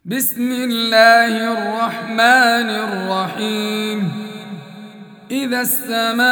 بسم الله الرحمن الرحيم. إذا السماء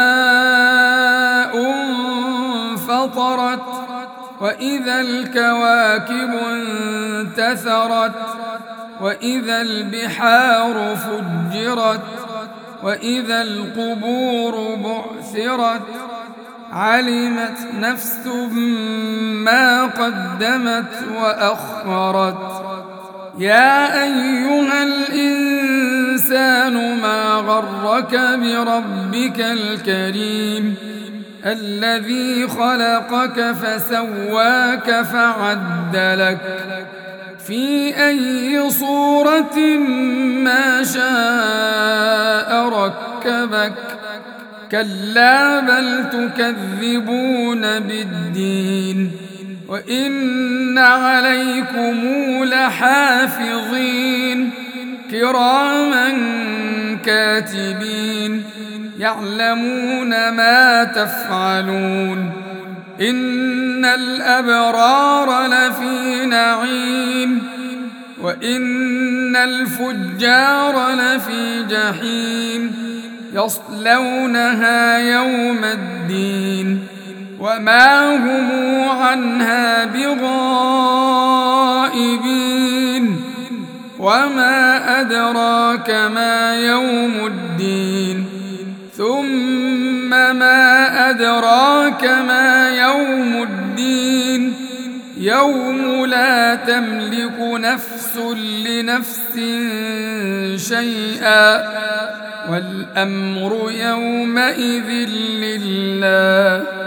انفطرت وإذا الكواكب انتثرت وإذا البحار فجرت وإذا القبور بعثرت علمت نفس ما قدمت وأخرت. يا أيها الإنسان ما غرك بربك الكريم الذي خلقك فسواك فعدلك في أي صورة ما شاء ركبك. كلا بل تكذبون بالدين وإن عليكم لحافظين كراما كاتبين يعلمون ما تفعلون. إن الأبرار لفي نعيم وإن الفجار لفي جحيم يصلونها يوم الدين وما هم عنها بغائبين. وما أدراك ما يوم الدين ثم ما أدراك ما يوم الدين يوم لا تملك نفس لنفس شيئا والأمر يومئذ لله.